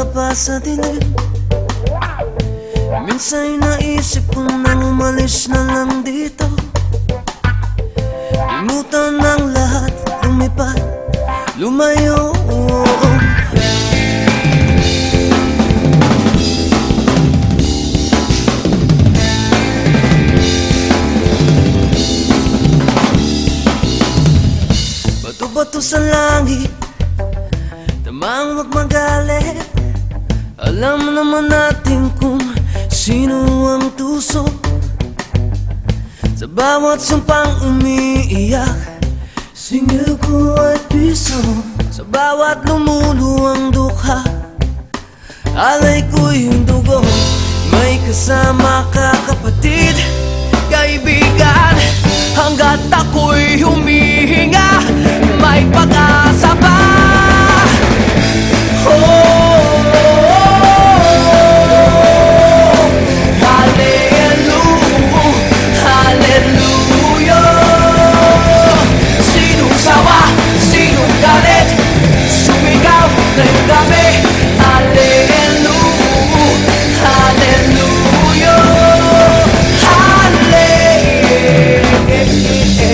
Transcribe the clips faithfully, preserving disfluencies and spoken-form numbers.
pa sa dilim. Minsan'y naisip ko nang umalis na lang dito. Limutan ng lahat, lumipat, lumayo. Bato-bato sa langit, tamang wag magalit. Alam naman natin kung sino ang tusok sa bawat sumpang umiiyak. Singil ko ay piso sa bawat lumuluwang dukha. Alay ko yung dugo, may kasama ka kapatid, kaibigan. Hanggat ako'y humihinga, may pag-asa pa. Oh, hallelujah, hallelujah. Sinong sawa, sinong galit, sumigaw ngayong gabi. Hallelujah, hallelujah, hallelujah.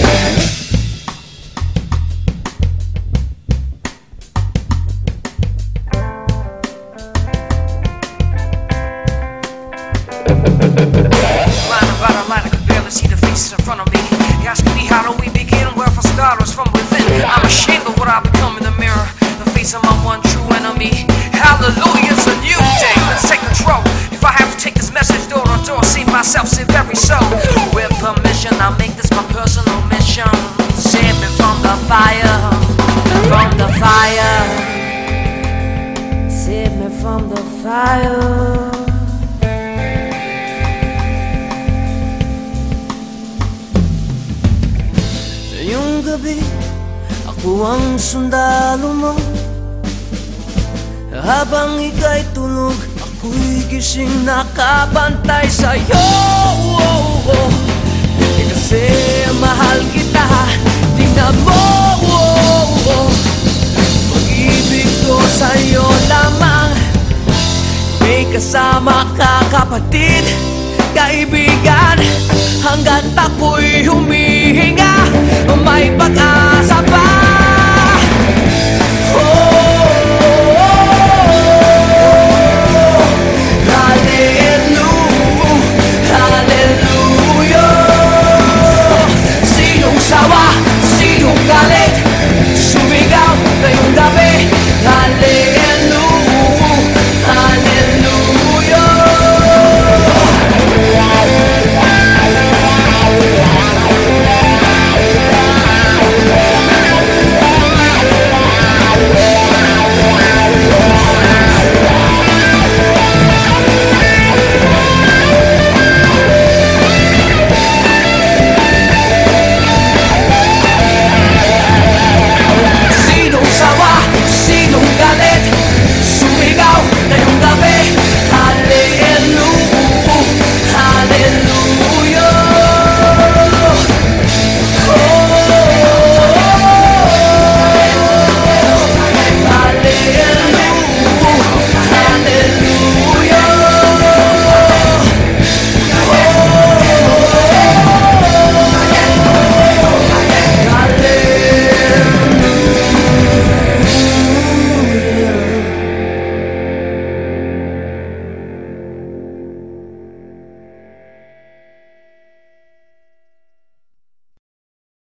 Line about a line, I could barely see the faces in front of me. They asking me how do we begin, where for starters from within. I'm ashamed of what I've become in the mirror, the face of my one true enemy. Hallelujah, it's a new day, let's take control. If I have to take this message door to door, save myself, save every soul. With permission, I'll make this my personal mission. Save me from the fire, from the fire. Save me from the fire. Ngayong gabi, ako ang sundalo mo. Habang ika'y tulog, ako'y gising nakabantay sa'yo. Oh, oh. Eh, kasi mahal kita, tingnan mo. Oh, oh. Pag-ibig ko sa'yo lamang. May kasama ka kapatid, kaibigan. Hanggat ako'y humihinga, may pag-asa pa.